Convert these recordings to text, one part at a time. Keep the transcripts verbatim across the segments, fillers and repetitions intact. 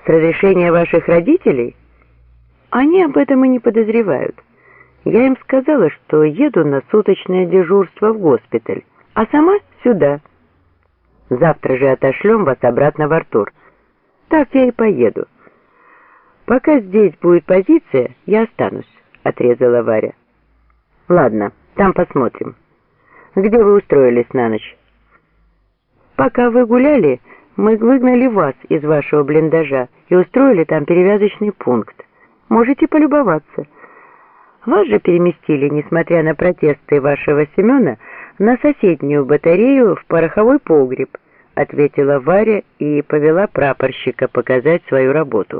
С разрешения ваших родителей? Они об этом и не подозревают. Я им сказала, что еду на суточное дежурство в госпиталь, а сама сюда. Завтра же отошлем вас обратно в Артур. Так я и поеду. Пока здесь будет позиция, я останусь, отрезала Варя. Ладно, там посмотрим. Где вы устроились на ночь? Пока вы гуляли, мы выгнали вас из вашего блиндажа и устроили там перевязочный пункт. Можете полюбоваться. Вас же переместили, несмотря на протесты вашего Семена, на соседнюю батарею в пороховой погреб, ответила Варя и повела прапорщика показать свою работу.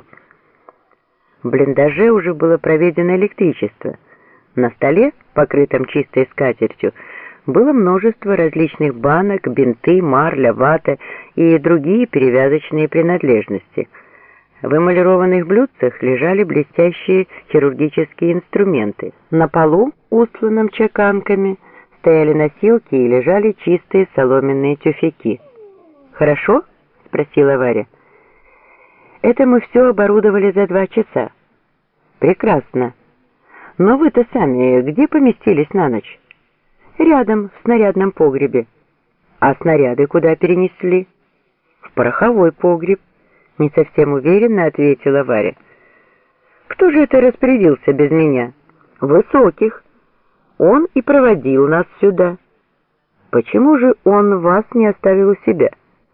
В блиндаже уже было проведено электричество. На столе, покрытом чистой скатертью, было множество различных банок, бинты, марля, вата и другие перевязочные принадлежности. В эмалированных блюдцах лежали блестящие хирургические инструменты. На полу, устланном чеканками, стояли носилки и лежали чистые соломенные тюфяки. «Хорошо?» — спросила Варя. «Это мы все оборудовали за два часа». «Прекрасно. Но вы-то сами где поместились на ночь?» «Рядом, в снарядном погребе». «А снаряды куда перенесли?» «В пороховой погреб», — не совсем уверенно ответила Варя. «Кто же это распорядился без меня?» «Высоких. Он и проводил нас сюда». «Почему же он вас не оставил у себя?»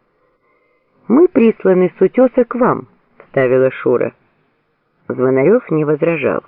«Мы присланы с утеса к вам», — вставила Шура. Звонарев не возражал.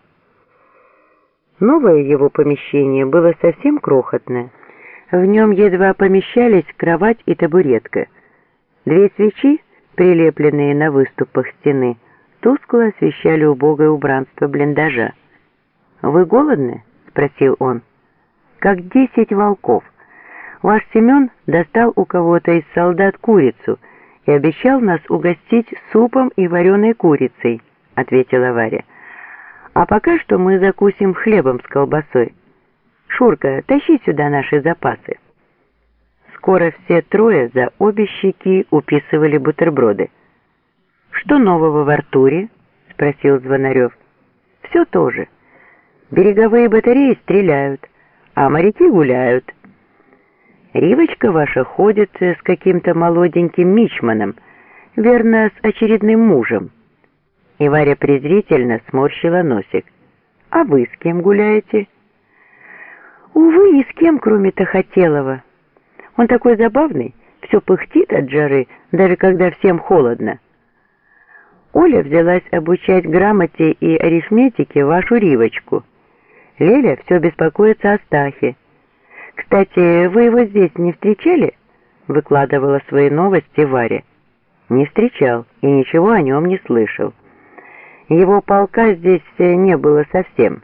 Новое его помещение было совсем крохотное. В нем едва помещались кровать и табуретка. Две свечи, прилепленные на выступах стены, тускло освещали убогое убранство блиндажа. «Вы голодны?» — спросил он. «Как десять волков. Ваш Семен достал у кого-то из солдат курицу и обещал нас угостить супом и вареной курицей», — ответила Варя. «А пока что мы закусим хлебом с колбасой. Шурка, тащи сюда наши запасы». Скоро все трое за обе щеки уписывали бутерброды. «Что нового в Артуре?» — спросил Звонарев. «Все то же. Береговые батареи стреляют, а моряки гуляют. Ривочка ваша ходит с каким-то молоденьким мичманом, верно, с очередным мужем». И Варя презрительно сморщила носик. «А вы с кем гуляете?» «Увы, ни с кем, кроме Тахотелова. Он такой забавный, все пыхтит от жары, даже когда всем холодно. Оля взялась обучать грамоте и арифметике вашу Ривочку. Леля все беспокоится о Стахе. Кстати, вы его здесь не встречали?» Выкладывала свои новости Варя. «Не встречал и ничего о нем не слышал. Его полка здесь не было совсем».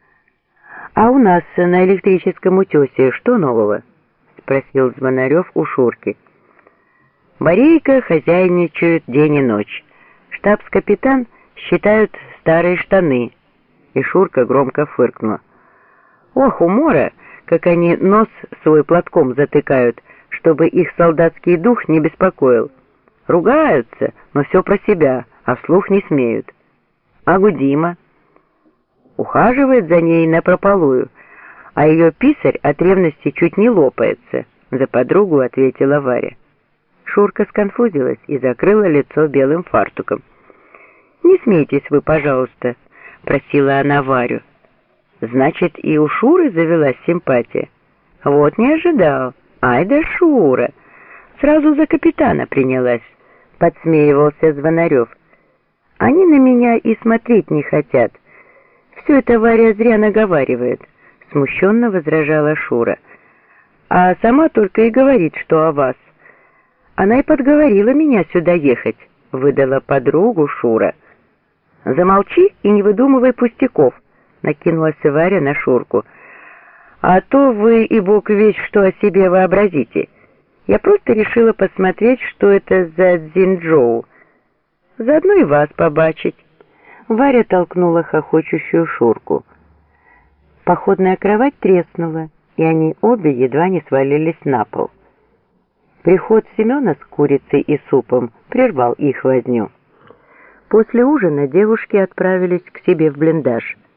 «А у нас на электрическом утесе что нового?» — спросил Звонарев у Шурки. «Борейка хозяйничают день и ночь. Штабс-капитан считают старые штаны». И Шурка громко фыркнула. «Ох, умора, как они нос свой платком затыкают, чтобы их солдатский дух не беспокоил. Ругаются, но все про себя, а вслух не смеют. А Гудима ухаживает за ней напропалую, а ее писарь от ревности чуть не лопается», — за подругу ответила Варя. Шурка сконфузилась и закрыла лицо белым фартуком. «Не смейтесь вы, пожалуйста», — просила она Варю. «Значит, и у Шуры завелась симпатия? Вот не ожидал. Ай да Шура! Сразу за капитана принялась», — подсмеивался Звонарев. «Они на меня и смотреть не хотят. Все это Варя зря наговаривает», — смущенно возражала Шура. «А сама только и говорит, что о вас. Она и подговорила меня сюда ехать», — выдала подругу Шура. «Замолчи и не выдумывай пустяков», — накинулась Варя на Шурку. «А то вы и бог весть что о себе вообразите. Я просто решила посмотреть, что это за Цзиньчжоу. Заодно и вас побачить». Варя толкнула хохочущую Шурку. Походная кровать треснула, и они обе едва не свалились на пол. Приход Семена с курицей и супом прервал их возню. После ужина девушки отправились к себе в блиндаж.